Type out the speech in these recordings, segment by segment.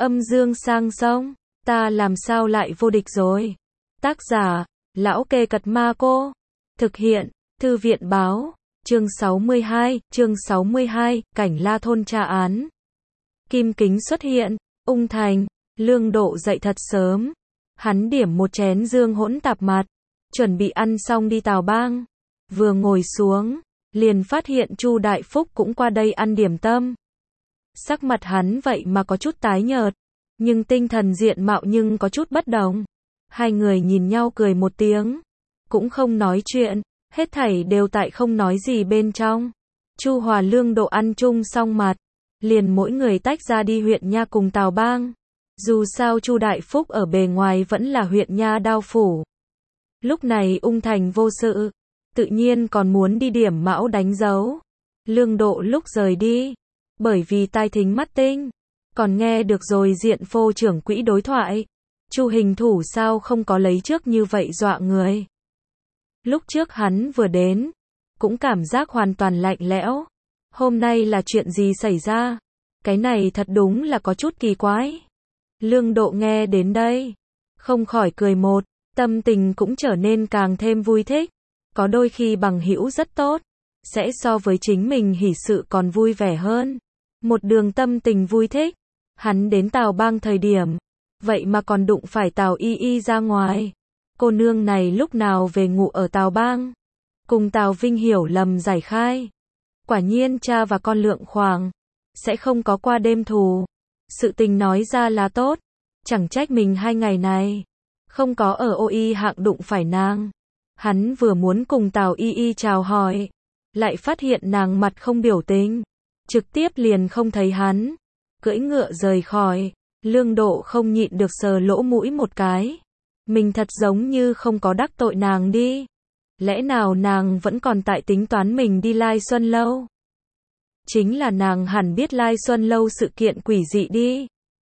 Âm dương sang sông, ta làm sao lại vô địch rồi. Tác giả, Lão Kê Cật Ma Cô. Thực hiện, Thư viện Báo. Chương 62, Cảnh La Thôn tra án. Kim Kính xuất hiện, Ung Thành, Lương Độ dậy thật sớm. Hắn điểm một chén dương hỗn tạp mạt, chuẩn bị ăn xong đi Tào Bang. Vừa ngồi xuống, liền phát hiện Chu Đại Phúc cũng qua đây ăn điểm tâm. Sắc mặt hắn vậy mà có chút tái nhợt, nhưng tinh thần diện mạo nhưng có chút bất đồng. Hai người nhìn nhau cười một tiếng, cũng không nói chuyện, hết thảy đều tại không nói gì bên trong. Chu Hòa Lương Độ ăn chung xong mặt, liền mỗi người tách ra đi huyện nha cùng Tào Bang. Dù sao Chu Đại Phúc ở bề ngoài vẫn là huyện nha đao phủ. Lúc này Ung Thành vô sự, tự nhiên còn muốn đi điểm mão đánh dấu. Lương Độ lúc rời đi, bởi vì tai thính mắt tinh, còn nghe được rồi Diện Phô trưởng quỹ đối thoại. Chu hình thủ sao không có lấy trước như vậy dọa người. Lúc trước hắn vừa đến, cũng cảm giác hoàn toàn lạnh lẽo. Hôm nay là chuyện gì xảy ra? Cái này thật đúng là có chút kỳ quái. Lương Độ nghe đến đây, không khỏi cười một, tâm tình cũng trở nên càng thêm vui thích. Có đôi khi bằng hữu rất tốt, sẽ so với chính mình hỉ sự còn vui vẻ hơn. Một đường tâm tình vui thích, hắn đến Tào Bang thời điểm, vậy mà còn đụng phải Tào Y Y ra ngoài. Cô nương này lúc nào về ngụ ở Tào Bang, cùng Tào Vinh hiểu lầm giải khai. Quả nhiên cha và con Lượng Khoàng sẽ không có qua đêm thù. Sự tình nói ra là tốt, chẳng trách mình 2 ngày này không có ở ô y hạng đụng phải nàng. Hắn vừa muốn cùng Tào Y Y chào hỏi, lại phát hiện nàng mặt không biểu tình, trực tiếp liền không thấy hắn, cưỡi ngựa rời khỏi. Lương Độ không nhịn được sờ lỗ mũi một cái. Mình thật giống như không có đắc tội nàng đi. Lẽ nào nàng vẫn còn tại tính toán mình đi Lai Xuân Lâu? Chính là nàng hẳn biết Lai Xuân Lâu sự kiện quỷ dị đi.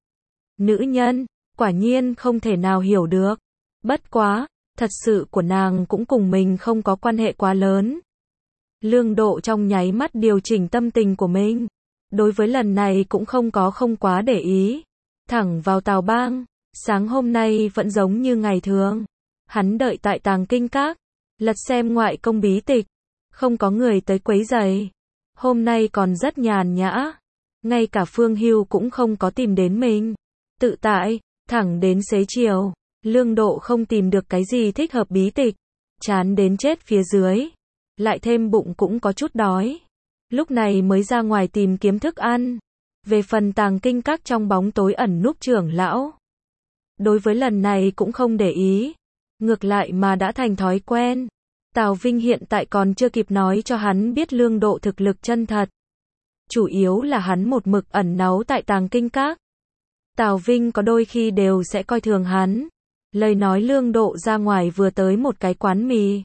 Nữ nhân, quả nhiên không thể nào hiểu được. Bất quá, thật sự của nàng cũng cùng mình không có quan hệ quá lớn. Lương Độ trong nháy mắt điều chỉnh tâm tình của mình. Đối với lần này cũng không quá để ý. Thẳng vào Tào Bang, sáng hôm nay vẫn giống như ngày thường. Hắn đợi tại Tàng Kinh Các, lật xem ngoại công bí tịch, không có người tới quấy rầy. Hôm nay còn rất nhàn nhã, ngay cả Phương Hưu cũng không có tìm đến mình. Tự tại, thẳng đến xế chiều, Lương Độ không tìm được cái gì thích hợp bí tịch, chán đến chết phía dưới, lại thêm bụng cũng có chút đói. Lúc này mới ra ngoài tìm kiếm thức ăn. Về phần Tàng Kinh Các trong bóng tối ẩn núp trưởng lão, đối với lần này cũng không để ý, ngược lại mà đã thành thói quen. Tào Vinh hiện tại còn chưa kịp nói cho hắn biết Lương Độ thực lực chân thật. Chủ yếu là hắn một mực ẩn náu tại Tàng Kinh Các. Tào Vinh có đôi khi đều sẽ coi thường hắn. Lời nói Lương Độ ra ngoài vừa tới một cái quán mì,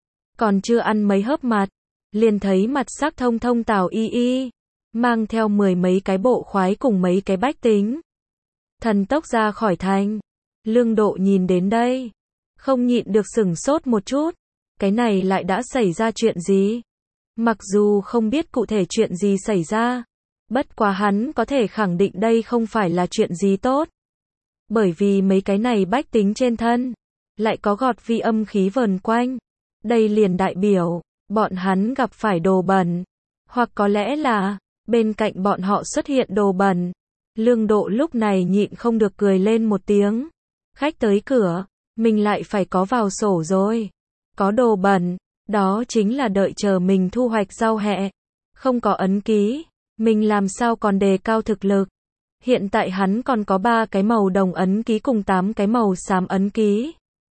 còn chưa ăn mấy hớp mặt, liền thấy mặt sắc thông thông Tào Y Y, mang theo 10 mấy cái bộ khoái cùng mấy cái bách tính, thần tốc ra khỏi thành. Lương Độ nhìn đến đây, không nhịn được sửng sốt một chút. Cái này lại đã xảy ra chuyện gì? Mặc dù không biết cụ thể chuyện gì xảy ra, bất quá hắn có thể khẳng định đây không phải là chuyện gì tốt. Bởi vì mấy cái này bách tính trên thân, lại có gọt vi âm khí vờn quanh. Đây liền đại biểu, bọn hắn gặp phải đồ bẩn. Hoặc có lẽ là, bên cạnh bọn họ xuất hiện đồ bẩn. Lương Độ lúc này nhịn không được cười lên một tiếng. Khách tới cửa, mình lại phải có vào sổ rồi. Có đồ bẩn, đó chính là đợi chờ mình thu hoạch rau hẹ. Không có ấn ký, mình làm sao còn đề cao thực lực. Hiện tại hắn còn có 3 cái màu đồng ấn ký cùng 8 cái màu xám ấn ký.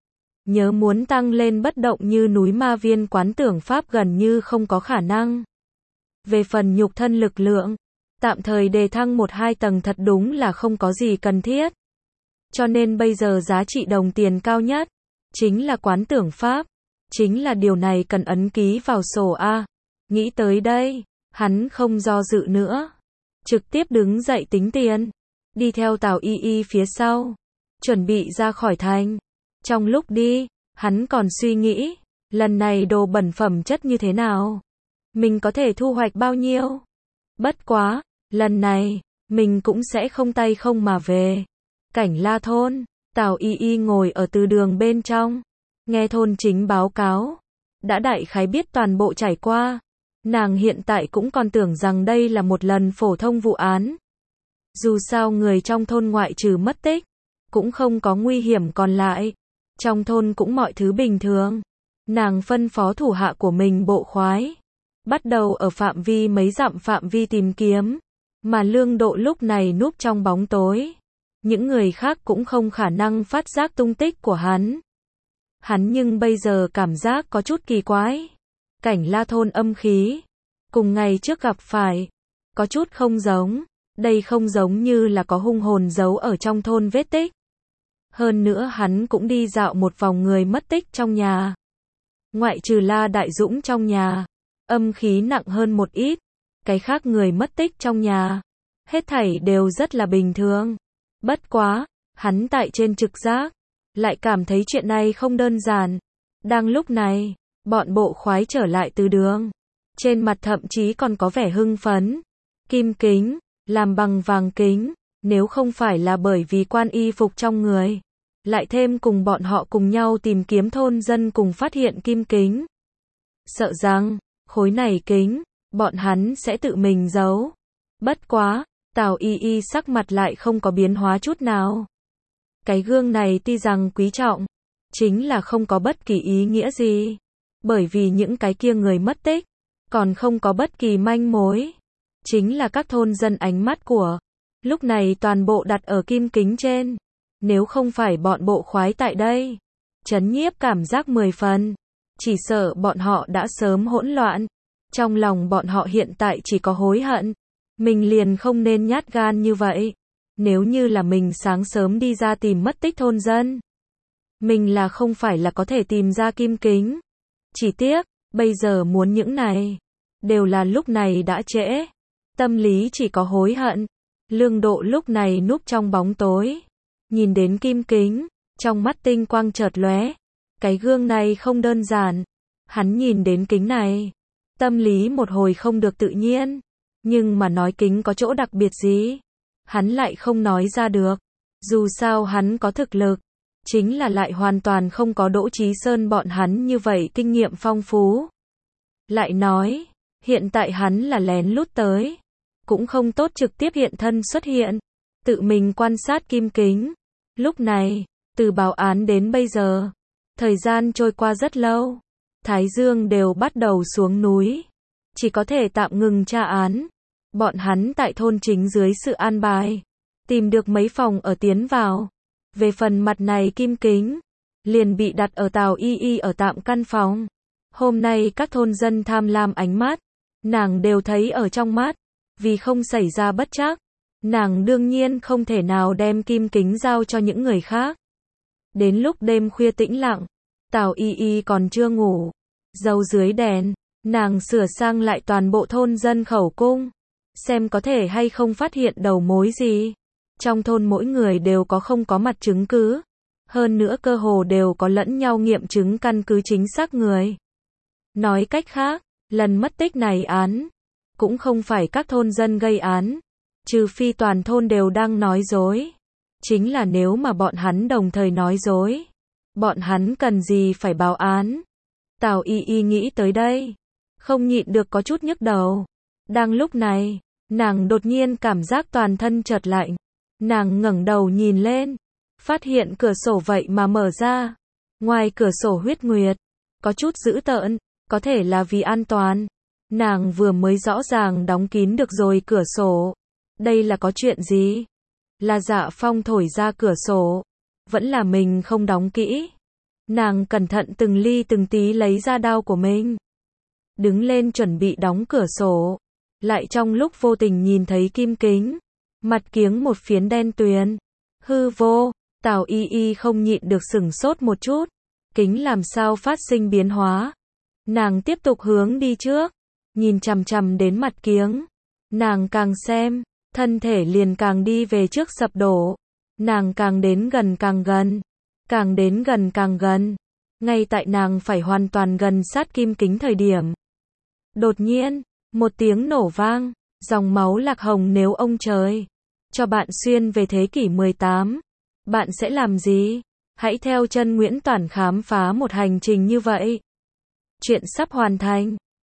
Nhớ muốn tăng lên bất động như núi ma viên quán tưởng pháp gần như không có khả năng. Về phần nhục thân lực lượng, tạm thời đề thăng 1-2 tầng thật đúng là không có gì cần thiết. Cho nên bây giờ giá trị đồng tiền cao nhất, chính là quán tưởng pháp. Chính là điều này cần ấn ký vào sổ A. Nghĩ tới đây, hắn không do dự nữa. Trực tiếp đứng dậy tính tiền. Đi theo Tào Y Y phía sau. Chuẩn bị ra khỏi thành. Trong lúc đi, hắn còn suy nghĩ, lần này đồ bẩn phẩm chất như thế nào? Mình có thể thu hoạch bao nhiêu? Bất quá, lần này, mình cũng sẽ không tay không mà về. Cảnh La thôn, Tào Y Y ngồi ở từ đường bên trong, nghe thôn chính báo cáo, đã đại khái biết toàn bộ trải qua. Nàng hiện tại cũng còn tưởng rằng đây là một lần phổ thông vụ án. Dù sao người trong thôn ngoại trừ mất tích, cũng không có nguy hiểm còn lại. Trong thôn cũng mọi thứ bình thường. Nàng phân phó thủ hạ của mình bộ khoái, bắt đầu ở phạm vi mấy dặm phạm vi tìm kiếm. Mà Lương Độ lúc này núp trong bóng tối. Những người khác cũng không khả năng phát giác tung tích của hắn. Hắn nhưng bây giờ cảm giác có chút kỳ quái. Cảnh La thôn âm khí, cùng ngày trước gặp phải, có chút không giống. Đây không giống như là có hung hồn giấu ở trong thôn vết tích. Hơn nữa hắn cũng đi dạo một vòng người mất tích trong nhà. Ngoại trừ La Đại Dũng trong nhà, âm khí nặng hơn một ít. Cái khác người mất tích trong nhà, hết thảy đều rất là bình thường. Bất quá, hắn tại trên trực giác, lại cảm thấy chuyện này không đơn giản. Đang lúc này, bọn bộ khoái trở lại từ đường. Trên mặt thậm chí còn có vẻ hưng phấn. Kim kính, làm bằng vàng kính, nếu không phải là bởi vì quan y phục trong người, lại thêm cùng bọn họ cùng nhau tìm kiếm thôn dân cùng phát hiện kim kính. Sợ rằng, khối này kính, bọn hắn sẽ tự mình giấu. Bất quá, Tào Y Y sắc mặt lại không có biến hóa chút nào. Cái gương này tuy rằng quý trọng, chính là không có bất kỳ ý nghĩa gì. Bởi vì những cái kia người mất tích, còn không có bất kỳ manh mối. Chính là các thôn dân ánh mắt của, lúc này toàn bộ đặt ở kim kính trên. Nếu không phải bọn bộ khoái tại đây, trấn nhiếp cảm giác 10 phần. Chỉ sợ bọn họ đã sớm hỗn loạn. Trong lòng bọn họ hiện tại chỉ có hối hận. Mình liền không nên nhát gan như vậy. Nếu như là mình sáng sớm đi ra tìm mất tích thôn dân, mình là không phải là có thể tìm ra kim kính. Chỉ tiếc, bây giờ muốn những này, đều là lúc này đã trễ. Tâm lý chỉ có hối hận. Lương Độ lúc này núp trong bóng tối, nhìn đến kim kính, trong mắt tinh quang chợt lóe. Cái gương này không đơn giản. Hắn nhìn đến kính này, tâm lý một hồi không được tự nhiên. Nhưng mà nói kính có chỗ đặc biệt gì, hắn lại không nói ra được. Dù sao hắn có thực lực, chính là lại hoàn toàn không có Đỗ Chí Sơn bọn hắn như vậy kinh nghiệm phong phú. Lại nói, hiện tại hắn là lén lút tới, cũng không tốt trực tiếp hiện thân xuất hiện, tự mình quan sát kim kính. Lúc này, từ báo án đến bây giờ, thời gian trôi qua rất lâu, Thái Dương đều bắt đầu xuống núi, chỉ có thể tạm ngừng tra án. Bọn hắn tại thôn chính dưới sự an bài, tìm được mấy phòng ở tiến vào. Về phần mặt này kim kính, liền bị đặt ở Tào Y Y ở tạm căn phòng. Hôm nay các thôn dân tham lam ánh mắt, nàng đều thấy ở trong mắt. Vì không xảy ra bất trắc, nàng đương nhiên không thể nào đem kim kính giao cho những người khác. Đến lúc đêm khuya tĩnh lặng, Tào Y Y còn chưa ngủ, dầu dưới đèn, nàng sửa sang lại toàn bộ thôn dân khẩu cung, xem có thể hay không phát hiện đầu mối gì. Trong thôn mỗi người đều có không có mặt chứng cứ, hơn nữa cơ hồ đều có lẫn nhau nghiệm chứng căn cứ chính xác người. Nói cách khác, lần mất tích này án, cũng không phải các thôn dân gây án, trừ phi toàn thôn đều đang nói dối. Chính là nếu mà bọn hắn đồng thời nói dối, bọn hắn cần gì phải báo án. Tào Y Y nghĩ tới đây, không nhịn được có chút nhức đầu. Đang lúc này, nàng đột nhiên cảm giác toàn thân chợt lạnh. Nàng ngẩng đầu nhìn lên, phát hiện cửa sổ vậy mà mở ra. Ngoài cửa sổ huyết nguyệt, có chút dữ tợn, có thể là vì an toàn. Nàng vừa mới rõ ràng đóng kín được rồi cửa sổ. Đây là có chuyện gì? Là Dạ Phong thổi ra cửa sổ, vẫn là mình không đóng kỹ. Nàng cẩn thận từng ly từng tí lấy ra đao của mình, đứng lên chuẩn bị đóng cửa sổ. Lại trong lúc vô tình nhìn thấy kim kính, mặt kiếng một phiến đen tuyền, hư vô. Tào Y Y không nhịn được sửng sốt một chút, kính làm sao phát sinh biến hóa. Nàng tiếp tục hướng đi trước, nhìn chằm chằm đến mặt kiếng. Nàng càng xem, thân thể liền càng đi về trước sập đổ. Nàng càng đến gần càng gần, càng đến gần càng gần. Ngay tại nàng phải hoàn toàn gần sát kim kính thời điểm, đột nhiên, một tiếng nổ vang, dòng máu lạc hồng nếu ông trời. cho bạn xuyên về thế kỷ 18. Bạn sẽ làm gì? Hãy theo chân Nguyễn Toản khám phá một hành trình như vậy. Chuyện sắp hoàn thành.